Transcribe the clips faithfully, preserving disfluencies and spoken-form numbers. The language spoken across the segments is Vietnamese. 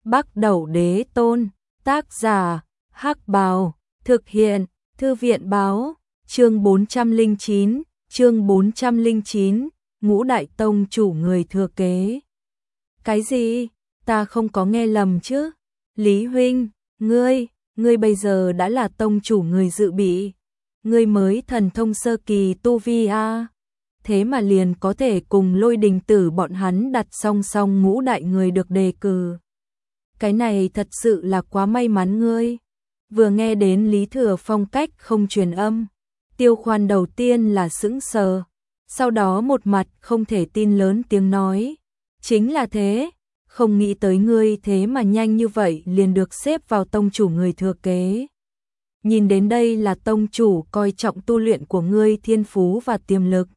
Bắc Đẩu Đế Tôn, tác giả, Hắc Bào, thực hiện, Thư viện báo, chương bốn trăm lẻ chín, chương bốn trăm lẻ chín, Ngũ Đại Tông chủ người thừa kế. Cái gì? Ta không có nghe lầm chứ? Lý huynh, ngươi, ngươi bây giờ đã là tông chủ người dự bị. Ngươi mới thần thông sơ kỳ tu vi a. Thế mà liền có thể cùng Lôi Đình Tử bọn hắn đặt song song ngũ đại người được đề cử. Cái này thật sự là quá may mắn ngươi. Vừa nghe đến Lý Thừa Phong cách không truyền âm, Tiêu Khoan đầu tiên là sững sờ, sau đó một mặt không thể tin lớn tiếng nói, chính là thế, không nghĩ tới ngươi thế mà nhanh như vậy liền được xếp vào tông chủ người thừa kế. Nhìn đến đây là tông chủ coi trọng tu luyện của ngươi thiên phú và tiềm lực.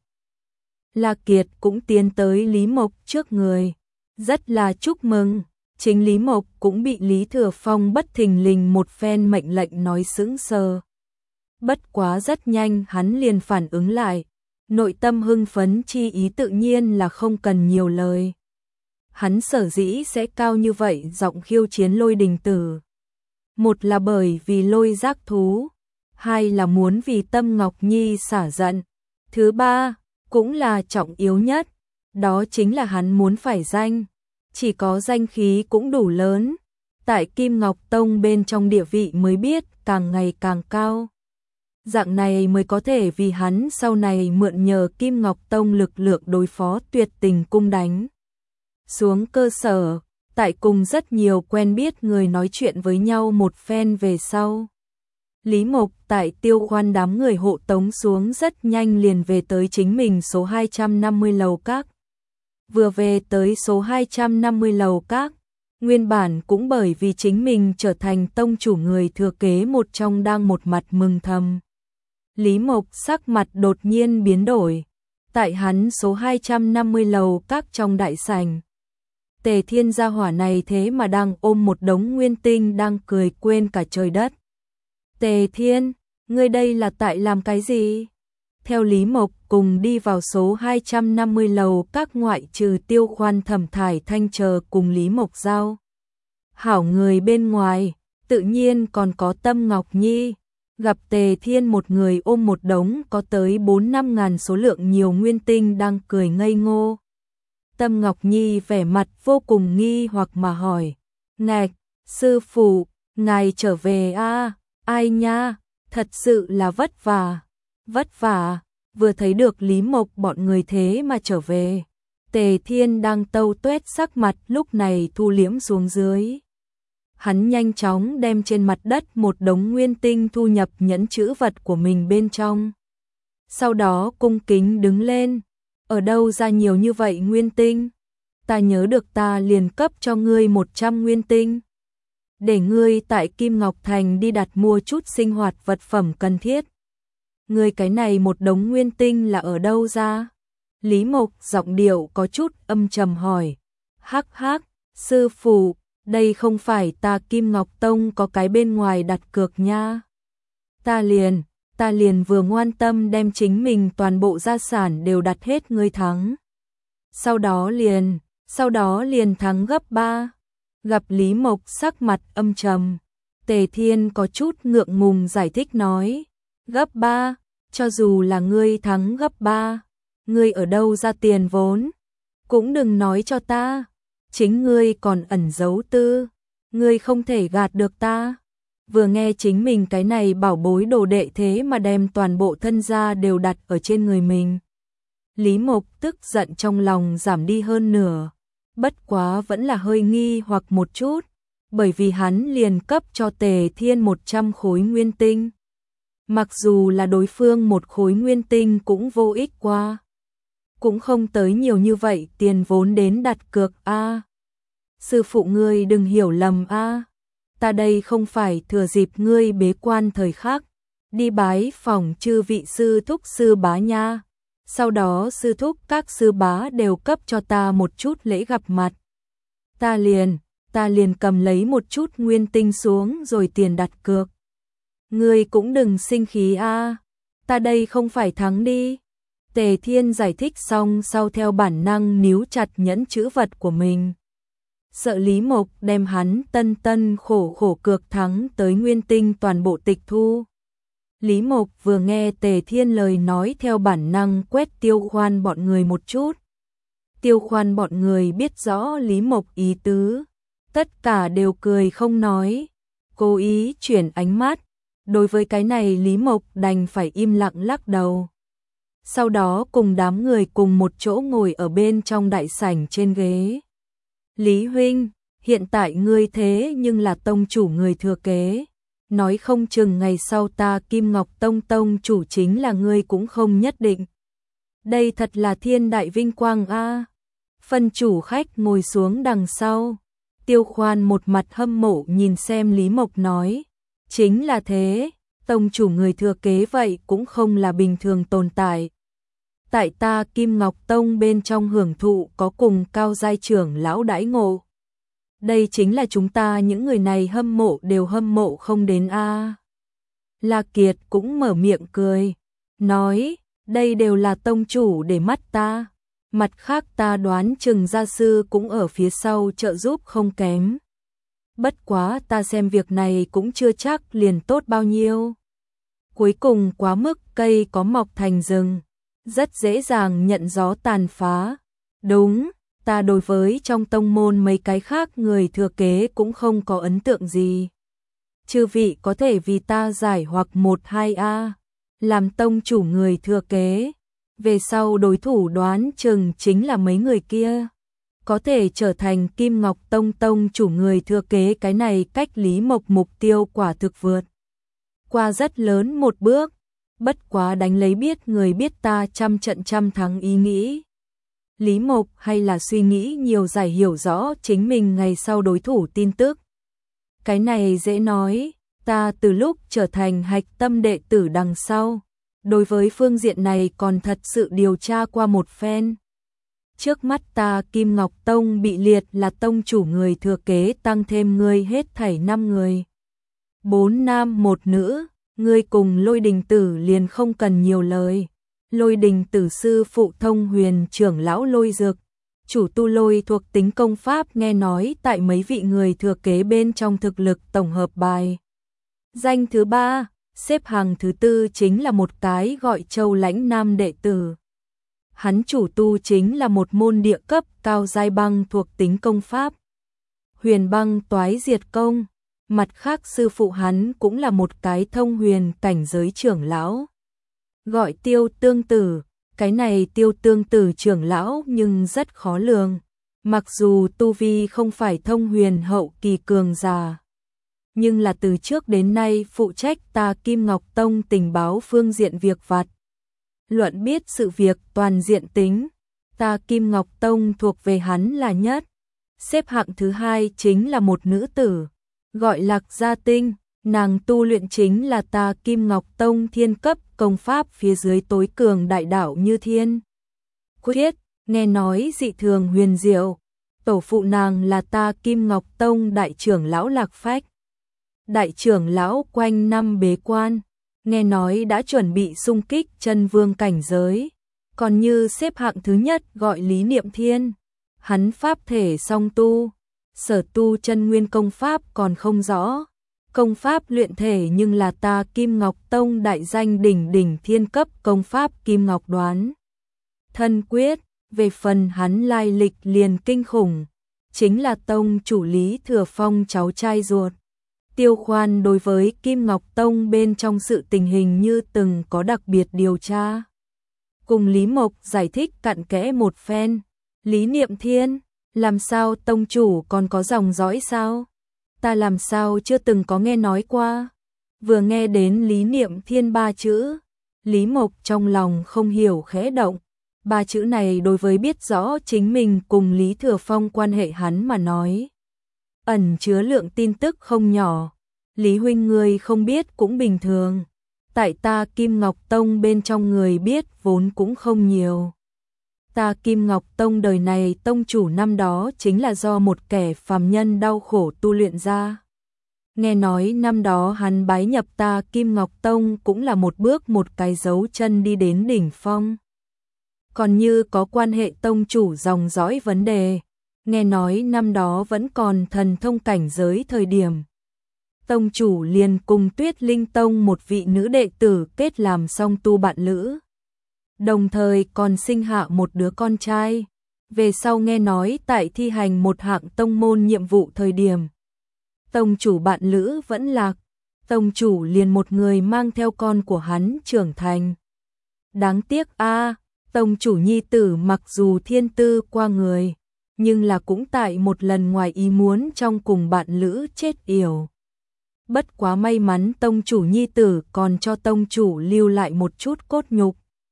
La Kiệt cũng tiến tới Lý Mộc trước người, rất là chúc mừng. Chính Lý Mộc cũng bị Lý Thừa Phong bất thình lình một phen mệnh lệnh nói sững sờ. Bất quá rất nhanh hắn liền phản ứng lại, nội tâm hưng phấn chi ý tự nhiên là không cần nhiều lời. Hắn sở dĩ sẽ cao như vậy giọng khiêu chiến Lôi Đình Tử. Một là bởi vì lôi giác thú, hai là muốn vì Tâm Ngọc Nhi xả giận. Thứ ba, cũng là trọng yếu nhất, đó chính là hắn muốn phải danh. Chỉ có danh khí cũng đủ lớn, tại Kim Ngọc Tông bên trong địa vị mới biết càng ngày càng cao. Dạng này mới có thể vì hắn sau này mượn nhờ Kim Ngọc Tông lực lượng đối phó Tuyệt Tình Cung đánh. Xuống cơ sở, tại cùng rất nhiều quen biết người nói chuyện với nhau một phen về sau. Lý Mộc tại Tiêu Khoan đám người hộ tống xuống rất nhanh liền về tới chính mình số hai trăm năm mươi lầu các. Vừa về tới số hai trăm năm mươi lầu các, nguyên bản cũng bởi vì chính mình trở thành tông chủ người thừa kế một trong đang một mặt mừng thầm. Lý Mộc sắc mặt đột nhiên biến đổi, tại hắn số hai trăm năm mươi lầu các trong đại sảnh. Tề Thiên gia hỏa này thế mà đang ôm một đống nguyên tinh đang cười quên cả trời đất. Tề Thiên, ngươi đây là tại làm cái gì? Theo Lý Mộc cùng đi vào số hai trăm năm mươi lầu các ngoại trừ Tiêu Khoan Thẩm Thải Thanh chờ cùng Lý Mộc giao. Hảo người bên ngoài, tự nhiên còn có Tâm Ngọc Nhi, gặp Tề Thiên một người ôm một đống có tới bốn năm ngàn số lượng nhiều nguyên tinh đang cười ngây ngô. Tâm Ngọc Nhi vẻ mặt vô cùng nghi hoặc mà hỏi, ngạch, sư phụ, ngài trở về a à? Ai nha, thật sự là vất vả. Vất vả, vừa thấy được Lý Mộc bọn người thế mà trở về. Tề Thiên đang tâu tuét sắc mặt lúc này thu liễm xuống dưới. Hắn nhanh chóng đem trên mặt đất một đống nguyên tinh thu nhập nhẫn chữ vật của mình bên trong. Sau đó cung kính đứng lên. Ở đâu ra nhiều như vậy nguyên tinh? Ta nhớ được ta liền cấp cho ngươi một trăm nguyên tinh. Để ngươi tại Kim Ngọc Thành đi đặt mua chút sinh hoạt vật phẩm cần thiết. Ngươi cái này một đống nguyên tinh là ở đâu ra? Lý Mộc giọng điệu có chút âm trầm hỏi. Hắc hắc, sư phụ, đây không phải ta Kim Ngọc Tông có cái bên ngoài đặt cược nha. Ta liền, ta liền vừa ngoan tâm đem chính mình toàn bộ gia sản đều đặt hết ngươi thắng. Sau đó liền, sau đó liền thắng gấp ba. Gặp Lý Mộc sắc mặt âm trầm, Tề Thiên có chút ngượng ngùng giải thích nói. Gấp ba, cho dù là ngươi thắng gấp ba, ngươi ở đâu ra tiền vốn? Cũng đừng nói cho ta, chính ngươi còn ẩn giấu tư, ngươi không thể gạt được ta. Vừa nghe chính mình cái này bảo bối đồ đệ thế mà đem toàn bộ thân gia đều đặt ở trên người mình. Lý Mộc tức giận trong lòng giảm đi hơn nửa, bất quá vẫn là hơi nghi hoặc một chút, bởi vì hắn liền cấp cho Tề Thiên một trăm khối nguyên tinh. Mặc dù là đối phương một khối nguyên tinh cũng vô ích qua. Cũng không tới nhiều như vậy tiền vốn đến đặt cược a. À. Sư phụ ngươi đừng hiểu lầm a. À. Ta đây không phải thừa dịp ngươi bế quan thời khắc, đi bái phòng chư vị sư thúc sư bá nha. Sau đó sư thúc các sư bá đều cấp cho ta một chút lễ gặp mặt. Ta liền, ta liền cầm lấy một chút nguyên tinh xuống rồi tiền đặt cược. Ngươi cũng đừng sinh khí a, à. Ta đây không phải thắng đi. Tề Thiên giải thích xong sau theo bản năng níu chặt nhẫn chữ vật của mình. sợ Lý Mộc đem hắn tân tân khổ khổ cược thắng tới nguyên tinh toàn bộ tịch thu. Lý Mộc vừa nghe Tề Thiên lời nói theo bản năng quét Tiêu Khoan bọn người một chút. Tiêu Khoan bọn người biết rõ Lý Mộc ý tứ, tất cả đều cười không nói, cố ý chuyển ánh mắt. Đối với cái này Lý Mộc đành phải im lặng lắc đầu. Sau đó cùng đám người cùng một chỗ ngồi ở bên trong đại sảnh trên ghế. Lý huynh, hiện tại ngươi thế nhưng là tông chủ người thừa kế. Nói không chừng ngày sau ta Kim Ngọc Tông tông chủ chính là ngươi cũng không nhất định. Đây thật là thiên đại vinh quang a. Phân chủ khách ngồi xuống đằng sau. Tiêu Khoan một mặt hâm mộ nhìn xem Lý Mộc nói. Chính là thế, tông chủ người thừa kế vậy cũng không là bình thường tồn tại. Tại ta Kim Ngọc Tông bên trong hưởng thụ có cùng cao giai trưởng lão đãi ngộ. Đây chính là chúng ta những người này hâm mộ đều hâm mộ không đến a. La Kiệt cũng mở miệng cười, nói, đây đều là tông chủ để mắt ta. Mặt khác ta đoán chừng gia sư cũng ở phía sau trợ giúp không kém. Bất quá ta xem việc này cũng chưa chắc liền tốt bao nhiêu. Cuối cùng quá mức cây có mọc thành rừng, rất dễ dàng nhận gió tàn phá. Đúng, ta đối với trong tông môn mấy cái khác người thừa kế cũng không có ấn tượng gì. Chư vị có thể vì ta giải hoặc một hai a, làm tông chủ người thừa kế. Về sau đối thủ đoán chừng chính là mấy người kia. Có thể trở thành Kim Ngọc Tông tông chủ người thừa kế, cái này cách Lý Mộc mục tiêu quả thực vượt qua rất lớn một bước. Bất quá đánh lấy biết người biết ta trăm trận trăm thắng ý nghĩ. Lý Mộc hay là suy nghĩ nhiều giải hiểu rõ chính mình ngày sau đối thủ tin tức. Cái này dễ nói, ta từ lúc trở thành hạch tâm đệ tử đằng sau, đối với phương diện này còn thật sự điều tra qua một phen. Trước mắt ta Kim Ngọc Tông bị liệt là tông chủ người thừa kế, tăng thêm ngươi hết thảy năm người. Bốn nam một nữ, ngươi cùng Lôi Đình Tử liền không cần nhiều lời. Lôi Đình Tử sư phụ Thông Huyền trưởng lão Lôi Dược, chủ tu lôi thuộc tính công pháp, nghe nói tại mấy vị người thừa kế bên trong thực lực tổng hợp bài danh thứ ba, xếp hàng thứ tư chính là một cái gọi Châu Lãnh nam đệ tử. Hắn chủ tu chính là một môn địa cấp cao giai băng thuộc tính công pháp, Huyền Băng Toái Diệt Công. Mặt khác sư phụ hắn cũng là một cái thông huyền cảnh giới trưởng lão, gọi Tiêu Tương Tử. Cái này Tiêu Tương Tử trưởng lão nhưng rất khó lường, mặc dù tu vi không phải thông huyền hậu kỳ cường giả, nhưng là từ trước đến nay phụ trách ta Kim Ngọc Tông tình báo phương diện việc vặt. Luận biết sự việc toàn diện tính, ta Kim Ngọc Tông thuộc về hắn là nhất. Xếp hạng thứ hai chính là một nữ tử, gọi Lạc Gia Tinh, nàng tu luyện chính là ta Kim Ngọc Tông thiên cấp công pháp phía dưới tối cường đại đạo Như Thiên Quyết, nghe nói dị thường huyền diệu. Tổ phụ nàng là ta Kim Ngọc Tông đại trưởng lão Lạc Phách. Đại trưởng lão quanh năm bế quan, nghe nói đã chuẩn bị xung kích chân vương cảnh giới. Còn như xếp hạng thứ nhất gọi Lý Niệm Thiên, hắn pháp thể song tu, sở tu chân nguyên công pháp còn không rõ. Công pháp luyện thể nhưng là ta Kim Ngọc Tông đại danh đỉnh đỉnh thiên cấp công pháp Kim Ngọc Đoán Thân Quyết. Về phần hắn lai lịch liền kinh khủng, chính là tông chủ Lý Thừa Phong cháu trai ruột. Tiêu Khoan đối với Kim Ngọc Tông bên trong sự tình hình như từng có đặc biệt điều tra. Cùng Lý Mộc giải thích cặn kẽ một phen. Lý Niệm Thiên, làm sao tông chủ còn có dòng dõi sao? Ta làm sao chưa từng có nghe nói qua. Vừa nghe đến Lý Niệm Thiên ba chữ, Lý Mộc trong lòng không hiểu khẽ động. Ba chữ này đối với biết rõ chính mình cùng Lý Thừa Phong quan hệ hắn mà nói, ẩn chứa lượng tin tức không nhỏ. Lý huynh người không biết cũng bình thường. Tại ta Kim Ngọc Tông bên trong người biết vốn cũng không nhiều. Ta Kim Ngọc Tông đời này tông chủ năm đó chính là do một kẻ phàm nhân đau khổ tu luyện ra. Nghe nói năm đó hắn bái nhập ta Kim Ngọc Tông cũng là một bước một cái dấu chân đi đến đỉnh phong. Còn như có quan hệ tông chủ dòng dõi vấn đề, nghe nói năm đó vẫn còn thần thông cảnh giới thời điểm. Tông chủ liền cùng Tuyết Linh Tông một vị nữ đệ tử kết làm song tu bạn lữ. Đồng thời còn sinh hạ một đứa con trai. Về sau nghe nói tại thi hành một hạng tông môn nhiệm vụ thời điểm. Tông chủ bạn lữ vẫn lạc. Tông chủ liền một người mang theo con của hắn trưởng thành. Đáng tiếc a, tông chủ nhi tử mặc dù thiên tư qua người, nhưng là cũng tại một lần ngoài ý muốn trong cùng bạn lữ chết yểu. Bất quá may mắn tông chủ nhi tử còn cho tông chủ lưu lại một chút cốt nhục.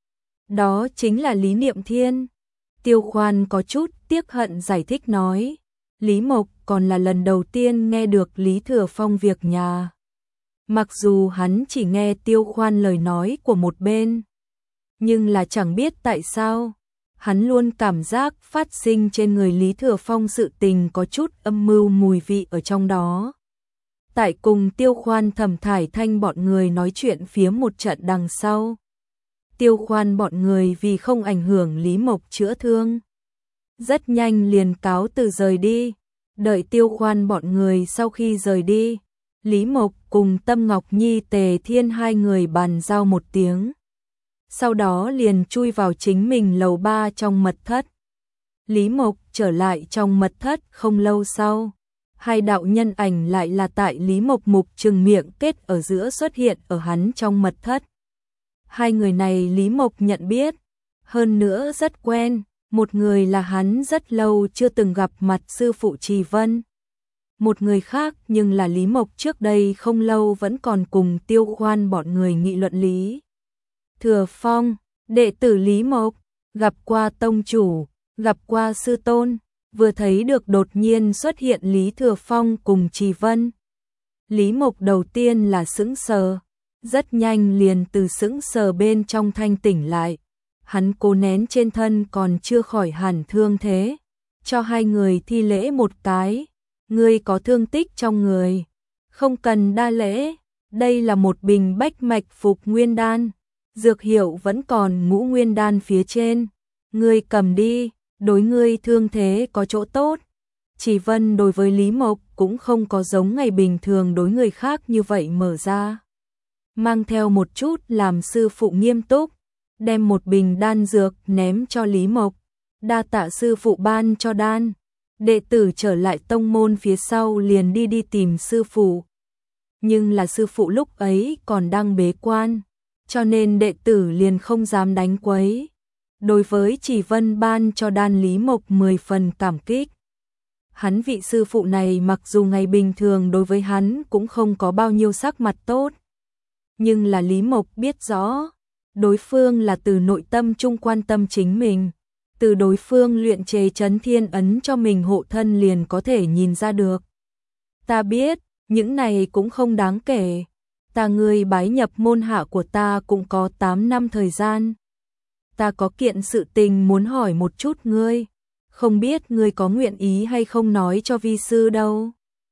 Đó chính là Lý Niệm Thiên. Tiêu Khoan có chút tiếc hận giải thích nói, Lý Mộc còn là lần đầu tiên nghe được Lý Thừa Phong việc nhà. Mặc dù hắn chỉ nghe Tiêu Khoan lời nói của một bên, nhưng là chẳng biết tại sao, hắn luôn cảm giác phát sinh trên người Lý Thừa Phong sự tình có chút âm mưu mùi vị ở trong đó. Tại cùng Tiêu Khoan Thẩm Thải Thanh bọn người nói chuyện phía một trận đằng sau. Tiêu Khoan bọn người vì không ảnh hưởng Lý Mộc chữa thương, rất nhanh liền cáo từ rời đi. Đợi Tiêu Khoan bọn người sau khi rời đi, Lý Mộc cùng Tâm Ngọc Nhi Tề Thiên hai người bàn giao một tiếng. Sau đó liền chui vào chính mình lầu ba trong mật thất. Lý Mộc trở lại trong mật thất không lâu sau. Hai đạo nhân ảnh lại là tại Lý Mộc mục trừng miệng kết ở giữa xuất hiện ở hắn trong mật thất. Hai người này Lý Mộc nhận biết, hơn nữa rất quen, một người là hắn rất lâu chưa từng gặp mặt sư phụ Trì Vân. Một người khác nhưng là Lý Mộc trước đây không lâu vẫn còn cùng Tiêu Khoan bọn người nghị luận Lý Thừa Phong, đệ tử Lý Mộc, gặp qua tông chủ, gặp qua sư tôn, vừa thấy được đột nhiên xuất hiện Lý Thừa Phong cùng Trì Vân. Lý Mộc đầu tiên là sững sờ, rất nhanh liền từ sững sờ bên trong thanh tỉnh lại. Hắn cố nén trên thân còn chưa khỏi hẳn thương thế, cho hai người thi lễ một cái. Ngươi có thương tích trong người, không cần đa lễ, đây là một bình bách mạch phục nguyên đan, dược hiệu vẫn còn ngũ nguyên đan phía trên, ngươi cầm đi, đối ngươi thương thế có chỗ tốt. Chỉ Vân đối với Lý Mộc cũng không có giống ngày bình thường đối người khác như vậy mở ra, mang theo một chút làm sư phụ nghiêm túc, đem một bình đan dược ném cho Lý Mộc, đa tạ sư phụ ban cho đan. Đệ tử trở lại tông môn phía sau liền đi đi tìm sư phụ. Nhưng là sư phụ lúc ấy còn đang bế quan, cho nên đệ tử liền không dám đánh quấy. Đối với Chỉ Vân ban cho đan Lý Mộc mười phần cảm kích. Hắn vị sư phụ này mặc dù ngày bình thường đối với hắn cũng không có bao nhiêu sắc mặt tốt. Nhưng là Lý Mộc biết rõ, đối phương là từ nội tâm trung quan tâm chính mình. Từ đối phương luyện chế chấn thiên ấn cho mình hộ thân liền có thể nhìn ra được. Ta biết, những này cũng không đáng kể. Ta ngươi bái nhập môn hạ của ta cũng có tám năm thời gian. Ta có kiện sự tình muốn hỏi một chút ngươi. Không biết ngươi có nguyện ý hay không nói cho vi sư đâu.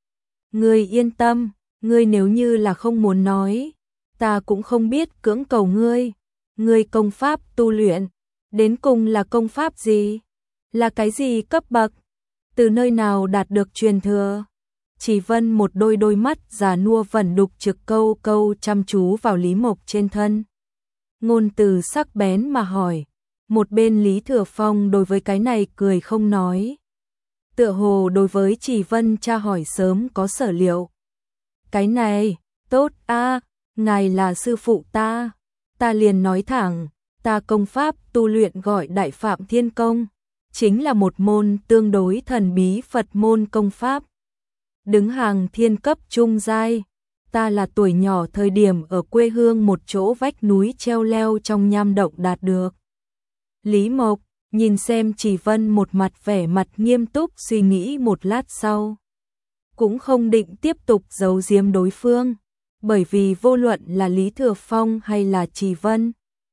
Ngươi yên tâm, ngươi nếu như là không muốn nói, ta cũng không biết cưỡng cầu ngươi. Ngươi công pháp tu luyện, đến cùng là công pháp gì? Là cái gì cấp bậc? Từ nơi nào đạt được truyền thừa? Chỉ Vân một đôi đôi mắt già nua vẩn đục trực câu câu chăm chú vào Lý Mộc trên thân. Ngôn từ sắc bén mà hỏi. Một bên Lý Thừa Phong đối với cái này cười không nói. Tựa hồ đối với Chỉ Vân tra hỏi sớm có sở liệu. Cái này, tốt a, ngài là sư phụ ta. Ta liền nói thẳng. Ta công pháp tu luyện gọi Đại Phạm Thiên Công, chính là một môn tương đối thần bí Phật môn công pháp. Đứng hàng thiên cấp trung giai, ta là tuổi nhỏ thời điểm ở quê hương một chỗ vách núi treo leo trong nham động đạt được. Lý Mộc nhìn xem Chỉ Vân một mặt vẻ mặt nghiêm túc suy nghĩ một lát sau. Cũng không định tiếp tục giấu giếm đối phương, bởi vì vô luận là Lý Thừa Phong hay là Chỉ Vân,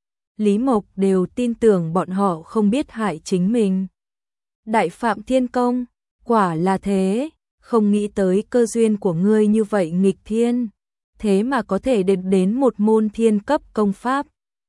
Lý Mộc đều tin tưởng bọn họ không biết hại chính mình. Đại Phạm Thiên Công, quả là thế, không nghĩ tới cơ duyên của ngươi như vậy nghịch thiên, thế mà có thể đến đến một môn thiên cấp công pháp.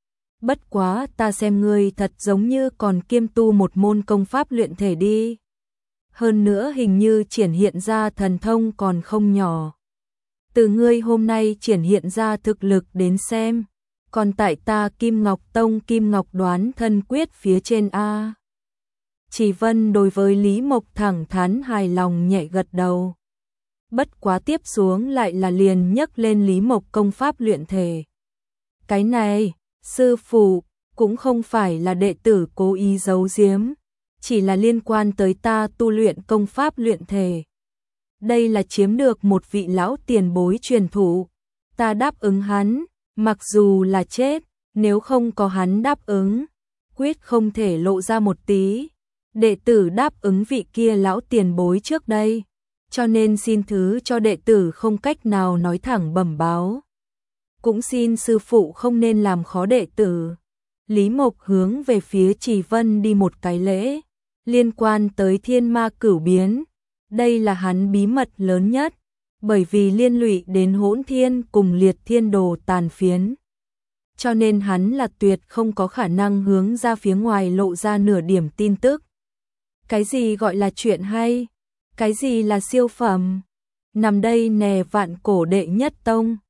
Bất quá ta xem ngươi thật giống như còn kiêm tu một môn công pháp luyện thể đi. hơn nữa hình như triển hiện ra thần thông còn không nhỏ. Từ ngươi hôm nay triển hiện ra thực lực đến xem, còn tại ta Kim Ngọc Tông Kim Ngọc đoán thân quyết phía trên a. Chỉ Vân đối với Lý Mộc thẳng thắn hài lòng nhẹ gật đầu. Bất quá tiếp xuống lại là liền nhấc lên Lý Mộc công pháp luyện thể. Cái này, sư phụ, cũng không phải là đệ tử cố ý giấu giếm, chỉ là liên quan tới ta tu luyện công pháp luyện thể. Đây là chiếm được một vị lão tiền bối truyền thụ, ta đáp ứng hắn, mặc dù là chết, nếu không có hắn đáp ứng, quyết không thể lộ ra một tí. Đệ tử đáp ứng vị kia lão tiền bối trước đây, cho nên xin thứ cho đệ tử không cách nào nói thẳng bẩm báo. Cũng xin sư phụ không nên làm khó đệ tử. Lý Mộc hướng về phía Trì Vân đi một cái lễ, liên quan tới thiên ma cửu biến. Đây là hắn bí mật lớn nhất, bởi vì liên lụy đến hỗn thiên cùng liệt thiên đồ tàn phiến. Cho nên hắn là tuyệt không có khả năng hướng ra phía ngoài lộ ra nửa điểm tin tức. Cái gì gọi là chuyện hay? Cái gì là siêu phẩm? Nằm đây nè vạn cổ đệ nhất tông,